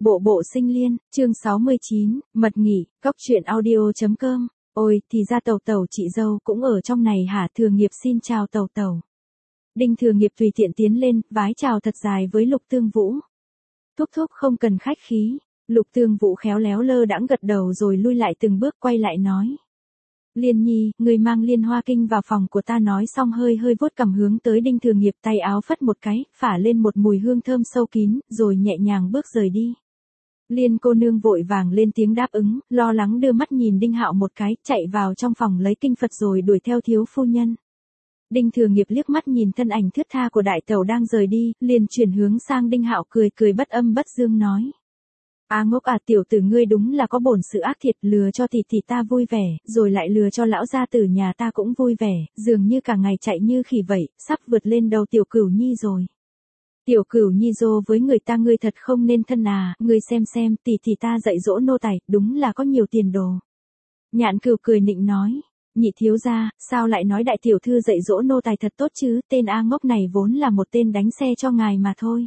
Bộ bộ sinh liên, chương 69, mật nghỉ, cóc truyện audio.com. Ôi, thì ra Tẩu Tẩu chị dâu cũng ở trong này hả? Thừa Nghiệp xin chào Tẩu Tẩu. Đinh Thừa Nghiệp tùy tiện tiến lên, vái chào thật dài với Lục Tương Vũ. Thúc thúc không cần khách khí. Lục Tương Vũ khéo léo lơ đãng gật đầu rồi lui lại từng bước quay lại nói. Liên Nhi, người mang Liên Hoa Kinh vào phòng của ta, nói xong hơi vuốt cằm hướng tới Đinh Thừa Nghiệp, tay áo phất một cái, phả lên một mùi hương thơm sâu kín, rồi nhẹ nhàng bước rời đi. Liên cô nương vội vàng lên tiếng đáp ứng, lo lắng đưa mắt nhìn Đinh Hạo một cái, chạy vào trong phòng lấy kinh Phật rồi đuổi theo thiếu phu nhân. Đinh Thừa Nghiệp liếc mắt nhìn thân ảnh thướt tha của đại tẩu đang rời đi, liền chuyển hướng sang Đinh Hạo cười bất âm bất dương nói. A ngốc à, tiểu tử ngươi đúng là có bổn sự ác thiệt, lừa cho tỷ ta vui vẻ, rồi lại lừa cho lão gia tử nhà ta cũng vui vẻ, dường như cả ngày chạy như khỉ vậy, sắp vượt lên đầu tiểu Cửu Nhi rồi. Tiểu Cửu Nhi dô với người ta, ngươi thật không nên thân à, ngươi xem, tỷ ta dạy dỗ nô tài, đúng là có nhiều tiền đồ. Nhạn Cửu cười nịnh nói, nhị thiếu gia, sao lại nói đại tiểu thư dạy dỗ nô tài thật tốt chứ, tên A ngốc này vốn là một tên đánh xe cho ngài mà thôi.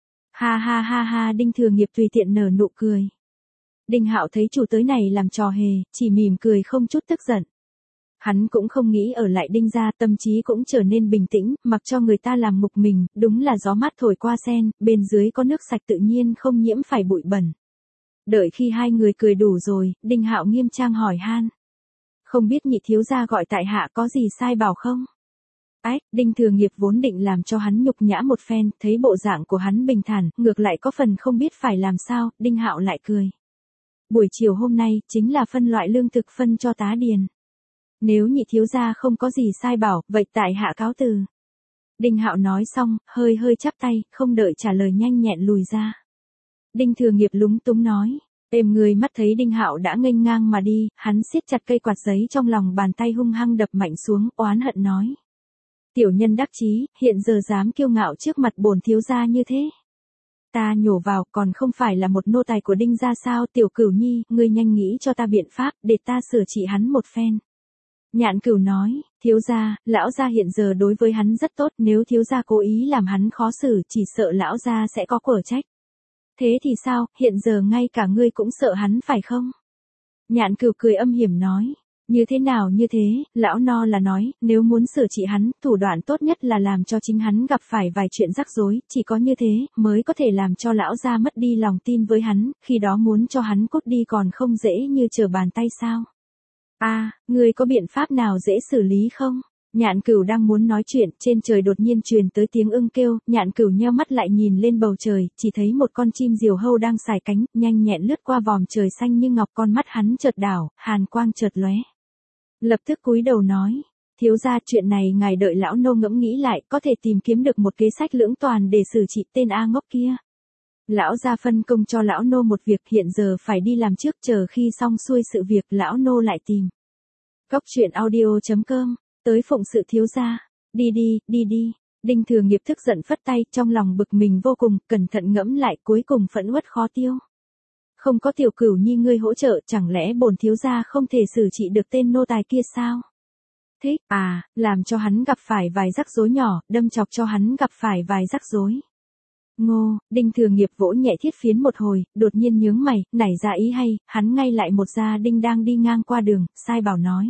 Ha, Đinh Thừa Nghiệp tùy tiện nở nụ cười. Đinh Hạo thấy chủ tới này làm trò hề, chỉ mỉm cười không chút tức giận. Hắn cũng không nghĩ ở lại Đinh gia, tâm trí cũng trở nên bình tĩnh, mặc cho người ta làm mục mình, đúng là gió mát thổi qua sen, bên dưới có nước sạch tự nhiên không nhiễm phải bụi bẩn. Đợi khi hai người cười đủ rồi, Đinh Hạo nghiêm trang hỏi han. Không biết nhị thiếu gia gọi tại hạ có gì sai bảo không? Đinh Thừa Nghiệp vốn định làm cho hắn nhục nhã một phen, thấy bộ dạng của hắn bình thản, ngược lại có phần không biết phải làm sao, Đinh Hạo lại cười. Buổi chiều hôm nay, chính là phân loại lương thực phân cho tá điền. Nếu nhị thiếu gia không có gì sai bảo, vậy tại hạ cáo từ. Đinh Hạo nói xong, hơi chắp tay, không đợi trả lời nhanh nhẹn lùi ra. Đinh Thừa Nghiệp lúng túng nói. Êm người mắt thấy Đinh Hạo đã nghênh ngang mà đi, hắn siết chặt cây quạt giấy trong lòng bàn tay hung hăng đập mạnh xuống, oán hận nói. Tiểu nhân đắc chí, hiện giờ dám kiêu ngạo trước mặt bổn thiếu gia như thế. Ta nhổ vào, còn không phải là một nô tài của Đinh gia sao? Tiểu Cửu Nhi, ngươi nhanh nghĩ cho ta biện pháp, để ta sửa trị hắn một phen. Nhạn Cửu nói, thiếu gia, lão gia hiện giờ đối với hắn rất tốt, nếu thiếu gia cố ý làm hắn khó xử, chỉ sợ lão gia sẽ có quở trách. Thế thì sao, hiện giờ ngay cả ngươi cũng sợ hắn phải không? Nhạn Cửu cười âm hiểm nói. Như thế nào như thế, lão no là nói, nếu muốn sửa trị hắn, thủ đoạn tốt nhất là làm cho chính hắn gặp phải vài chuyện rắc rối, chỉ có như thế, mới có thể làm cho lão gia mất đi lòng tin với hắn, khi đó muốn cho hắn cút đi còn không dễ như trở bàn tay sao. Ngươi có biện pháp nào dễ xử lý không? Nhạn Cửu đang muốn nói chuyện, trên trời đột nhiên truyền tới tiếng ưng kêu, Nhạn Cửu nheo mắt lại nhìn lên bầu trời, chỉ thấy một con chim diều hâu đang xài cánh, nhanh nhẹn lướt qua vòm trời xanh như ngọc, con mắt hắn chợt đảo, hàn quang chợt lóe. Lập tức cúi đầu nói, thiếu gia, chuyện này ngài đợi lão nô ngẫm nghĩ lại, có thể tìm kiếm được một kế sách lưỡng toàn để xử trị tên A ngốc kia. Lão gia phân công cho lão nô một việc, hiện giờ phải đi làm trước, chờ khi xong xuôi sự việc lão nô lại tìm. Cóc truyện audio.com, tới phụng sự thiếu gia, đi. Đinh Thừa Nghiệp tức giận phất tay, trong lòng bực mình vô cùng, cẩn thận ngẫm lại, cuối cùng phẫn uất khó tiêu. Không có Tiểu Cửu Nhi ngươi hỗ trợ, chẳng lẽ bổn thiếu gia không thể xử trị được tên nô tài kia sao? Thế, làm cho hắn gặp phải vài rắc rối nhỏ, đâm chọc cho hắn gặp phải vài rắc rối. Ngô, Đinh Thừa Nghiệp vỗ nhẹ thiết phiến một hồi, đột nhiên nhướng mày, nảy ra ý hay, hắn ngay lại một gia Đinh đang đi ngang qua đường, sai bảo nói.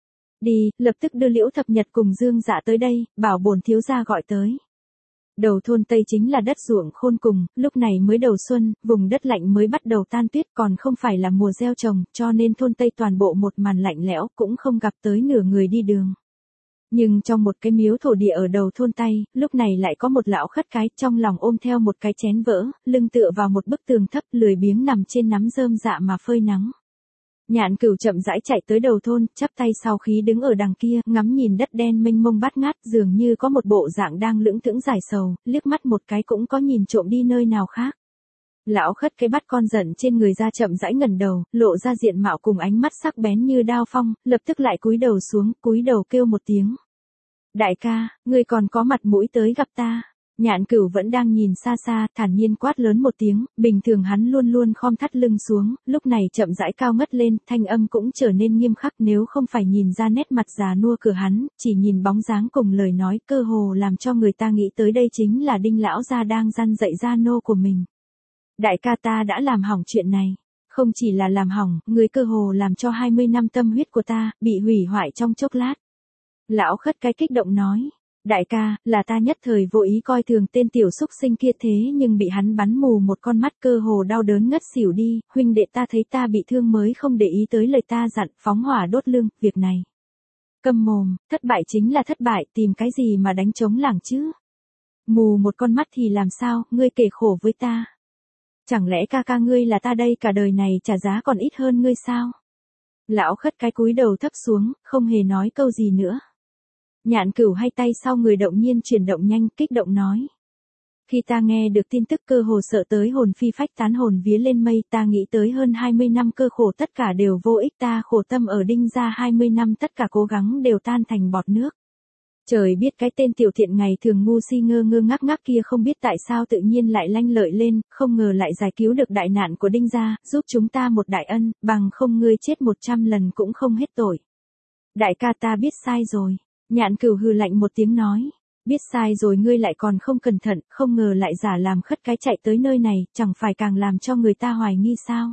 Đi, lập tức đưa Liễu Thập Nhật cùng Dương Dạ tới đây, bảo bổn thiếu gia gọi tới. Đầu thôn Tây chính là đất ruộng khôn cùng, lúc này mới đầu xuân, vùng đất lạnh mới bắt đầu tan tuyết, còn không phải là mùa gieo trồng, cho nên thôn Tây toàn bộ một màn lạnh lẽo, cũng không gặp tới nửa người đi đường. Nhưng trong một cái miếu thổ địa ở đầu thôn Tây, lúc này lại có một lão khất cái, trong lòng ôm theo một cái chén vỡ, lưng tựa vào một bức tường thấp, lười biếng nằm trên nắm rơm dạ mà phơi nắng. Nhạn Cửu chậm rãi chạy tới đầu thôn, chắp tay sau khí đứng ở đằng kia, ngắm nhìn đất đen mênh mông bát ngát, dường như có một bộ dạng đang lững thững giải sầu, liếc mắt một cái cũng có nhìn trộm đi nơi nào khác. Lão khất cái bắt con giận trên người ra, chậm rãi ngẩng đầu, lộ ra diện mạo cùng ánh mắt sắc bén như đao phong, lập tức lại cúi đầu xuống, cúi đầu kêu một tiếng. Đại ca, ngươi còn có mặt mũi tới gặp ta. Nhạn Cửu vẫn đang nhìn xa, thản nhiên quát lớn một tiếng, bình thường hắn luôn khom thắt lưng xuống, lúc này chậm rãi cao ngất lên, thanh âm cũng trở nên nghiêm khắc, nếu không phải nhìn ra nét mặt già nua của hắn, chỉ nhìn bóng dáng cùng lời nói, cơ hồ làm cho người ta nghĩ tới đây chính là Đinh lão gia đang răn dạy gia nô của mình. Đại ca ta đã làm hỏng chuyện này. Không chỉ là làm hỏng, người cơ hồ làm cho 20 năm tâm huyết của ta, bị hủy hoại trong chốc lát. Lão khất cái kích động nói. Đại ca, là ta nhất thời vô ý coi thường tên tiểu xúc sinh kia thế nhưng bị hắn bắn mù một con mắt cơ hồ đau đớn ngất xỉu đi, huynh đệ ta thấy ta bị thương mới không để ý tới lời ta dặn phóng hỏa đốt lưng, việc này. Câm mồm, thất bại chính là thất bại, tìm cái gì mà đánh trống lảng chứ? Mù một con mắt thì làm sao, ngươi kể khổ với ta. Chẳng lẽ ca ca ngươi là ta đây cả đời này trả giá còn ít hơn ngươi sao? Lão khất cái cúi đầu thấp xuống, không hề nói câu gì nữa. Nhạn Cửu hay tay sau người động nhiên chuyển động nhanh, kích động nói. Khi ta nghe được tin tức cơ hồ sợ tới hồn phi phách tán hồn vía lên mây, ta nghĩ tới hơn 20 năm cơ khổ tất cả đều vô ích, ta khổ tâm ở Đinh gia 20 năm tất cả cố gắng đều tan thành bọt nước. Trời biết cái tên tiểu thiện ngày thường ngu si ngơ ngơ ngác ngác kia không biết tại sao tự nhiên lại lanh lợi lên, không ngờ lại giải cứu được đại nạn của Đinh gia, giúp chúng ta một đại ân, bằng không ngươi chết 100 lần cũng không hết tội. Đại ca ta biết sai rồi. Nhạn Cửu hừ lạnh một tiếng nói. Biết sai rồi ngươi lại còn không cẩn thận, không ngờ lại giả làm khất cái chạy tới nơi này, chẳng phải càng làm cho người ta hoài nghi sao.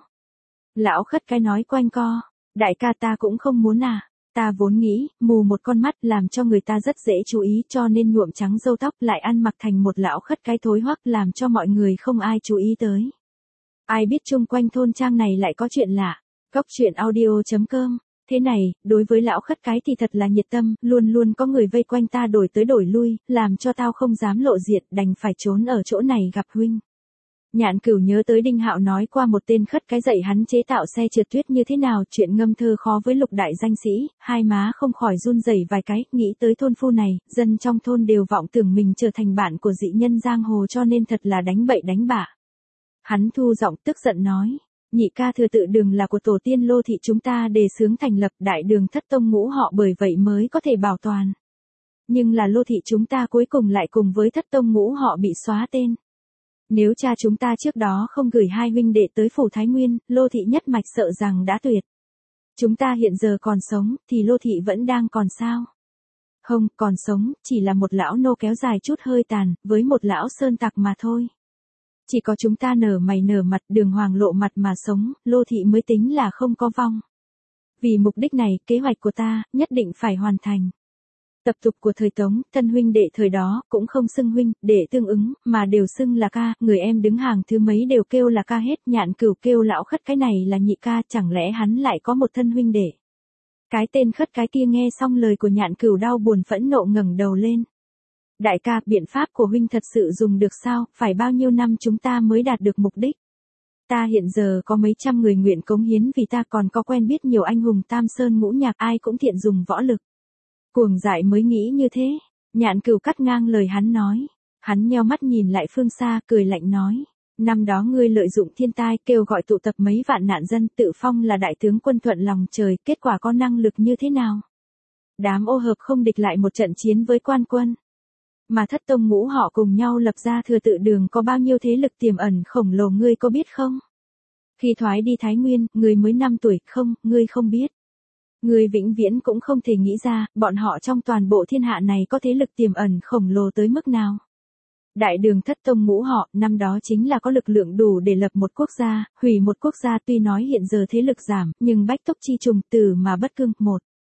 Lão khất cái nói quanh co. Đại ca ta cũng không muốn à. Ta vốn nghĩ, mù một con mắt làm cho người ta rất dễ chú ý cho nên nhuộm trắng râu tóc lại ăn mặc thành một lão khất cái thối hoắc làm cho mọi người không ai chú ý tới. Ai biết chung quanh thôn trang này lại có chuyện lạ. Cóc truyện audio.com. Thế này, đối với lão khất cái thì thật là nhiệt tâm, luôn luôn có người vây quanh ta đổi tới đổi lui, làm cho tao không dám lộ diện, đành phải trốn ở chỗ này gặp huynh. Nhạn Cửu nhớ tới Đinh Hạo nói qua một tên khất cái dạy hắn chế tạo xe trượt tuyết như thế nào, chuyện ngâm thơ khó với lục đại danh sĩ, hai má không khỏi run rẩy vài cái, nghĩ tới thôn phu này, dân trong thôn đều vọng tưởng mình trở thành bạn của dị nhân giang hồ cho nên thật là đánh bậy đánh bạ. Hắn thu giọng tức giận nói. Nhị ca thừa tự đường là của tổ tiên Lô thị chúng ta đề xướng thành lập đại đường thất tông ngũ họ bởi vậy mới có thể bảo toàn. Nhưng là Lô thị chúng ta cuối cùng lại cùng với thất tông ngũ họ bị xóa tên. Nếu cha chúng ta trước đó không gửi hai huynh đệ tới phủ Thái Nguyên, Lô thị nhất mạch sợ rằng đã tuyệt. Chúng ta hiện giờ còn sống, thì Lô thị vẫn đang còn sao? Không, còn sống, chỉ là một lão nô kéo dài chút hơi tàn, với một lão sơn tặc mà thôi. Chỉ có chúng ta nở mày nở mặt đường hoàng lộ mặt mà sống, Lô thị mới tính là không có vong. Vì mục đích này, kế hoạch của ta, nhất định phải hoàn thành. Tập tục của thời Tống, thân huynh đệ thời đó, cũng không xưng huynh, để tương ứng, mà đều xưng là ca, người em đứng hàng thứ mấy đều kêu là ca hết, Nhạn Cửu kêu lão khất cái này là nhị ca, chẳng lẽ hắn lại có một thân huynh đệ. Cái tên khất cái kia nghe xong lời của Nhạn Cửu đau buồn phẫn nộ ngẩng đầu lên. Đại ca, biện pháp của huynh thật sự dùng được sao, phải bao nhiêu năm chúng ta mới đạt được mục đích. Ta hiện giờ có mấy trăm người nguyện cống hiến vì ta còn có quen biết nhiều anh hùng tam sơn ngũ nhạc ai cũng thiện dùng võ lực. Cuồng dại mới nghĩ như thế, Nhạn Cửu cắt ngang lời hắn nói. Hắn nheo mắt nhìn lại phương xa cười lạnh nói. Năm đó ngươi lợi dụng thiên tai kêu gọi tụ tập mấy vạn nạn dân tự phong là đại tướng quân thuận lòng trời, kết quả có năng lực như thế nào? Đám ô hợp không địch lại một trận chiến với quan quân. Mà thất tông ngũ họ cùng nhau lập ra thừa tự đường có bao nhiêu thế lực tiềm ẩn khổng lồ ngươi có biết không? Khi thoái đi Thái Nguyên, ngươi mới 5 tuổi, không, ngươi không biết. Ngươi vĩnh viễn cũng không thể nghĩ ra, bọn họ trong toàn bộ thiên hạ này có thế lực tiềm ẩn khổng lồ tới mức nào. Đại đường thất tông ngũ họ, năm đó chính là có lực lượng đủ để lập một quốc gia, hủy một quốc gia tuy nói hiện giờ thế lực giảm, nhưng bách túc chi trùng từ mà bất cương,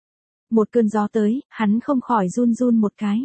một cơn gió tới, hắn không khỏi run run một cái.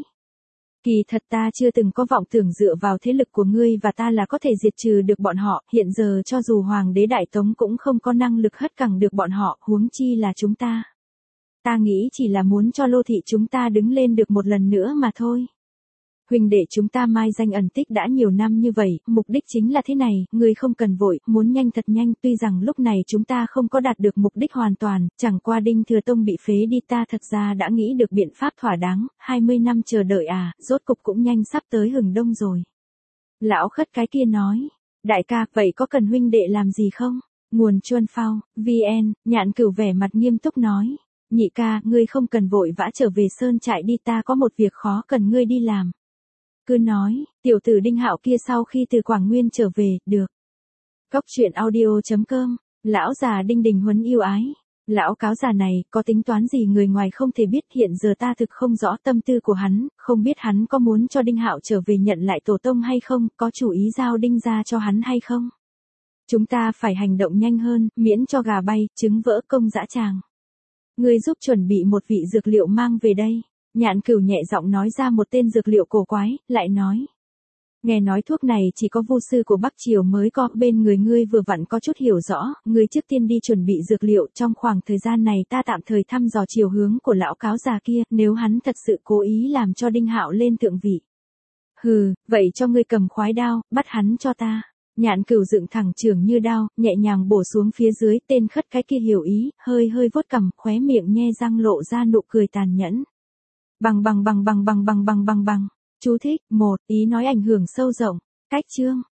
Kỳ thật ta chưa từng có vọng tưởng dựa vào thế lực của ngươi và ta là có thể diệt trừ được bọn họ, hiện giờ cho dù Hoàng đế Đại Tống cũng không có năng lực hất cẳng được bọn họ, huống chi là chúng ta. Ta nghĩ chỉ là muốn cho Lô thị chúng ta đứng lên được một lần nữa mà thôi. Huynh đệ chúng ta mai danh ẩn tích đã nhiều năm như vậy, mục đích chính là thế này, ngươi không cần vội, muốn nhanh thật nhanh, tuy rằng lúc này chúng ta không có đạt được mục đích hoàn toàn, chẳng qua Đinh Thừa Tông bị phế đi ta thật ra đã nghĩ được biện pháp thỏa đáng, 20 năm chờ đợi à, rốt cục cũng nhanh sắp tới hừng đông rồi. Lão khất cái kia nói, đại ca, vậy có cần huynh đệ làm gì không? Nguồn Chuân Phao, VN, Nhạn Cửu vẻ mặt nghiêm túc nói, nhị ca, ngươi không cần vội vã trở về sơn trại đi ta có một việc khó cần ngươi đi làm. Cứ nói, tiểu tử Đinh Hạo kia sau khi từ Quảng Nguyên trở về, được. Cóc truyện audio.com, lão già Đinh Đình Huấn yêu ái. Lão cáo già này, có tính toán gì người ngoài không thể biết hiện giờ ta thực không rõ tâm tư của hắn, không biết hắn có muốn cho Đinh Hạo trở về nhận lại tổ tông hay không, có chủ ý giao Đinh ra cho hắn hay không. Chúng ta phải hành động nhanh hơn, miễn cho gà bay, trứng vỡ công dã tràng. Ngươi giúp chuẩn bị một vị dược liệu mang về đây. Nhạn Cửu nhẹ giọng nói ra một tên dược liệu cổ quái, lại nói. Nghe nói thuốc này chỉ có vu sư của Bắc Triều mới có, bên người ngươi vừa vặn có chút hiểu rõ, ngươi trước tiên đi chuẩn bị dược liệu, trong khoảng thời gian này ta tạm thời thăm dò chiều hướng của lão cáo già kia, nếu hắn thật sự cố ý làm cho Đinh Hạo lên thượng vị. Hừ, vậy cho ngươi cầm khoái đao, bắt hắn cho ta. Nhạn Cửu dựng thẳng chưởng như đao, nhẹ nhàng bổ xuống phía dưới, tên khất cái kia hiểu ý, hơi vuốt cằm, khóe miệng nhe răng lộ ra nụ cười tàn nhẫn. Bằng. Chú thích, 1, ý nói ảnh hưởng sâu rộng. Cách chương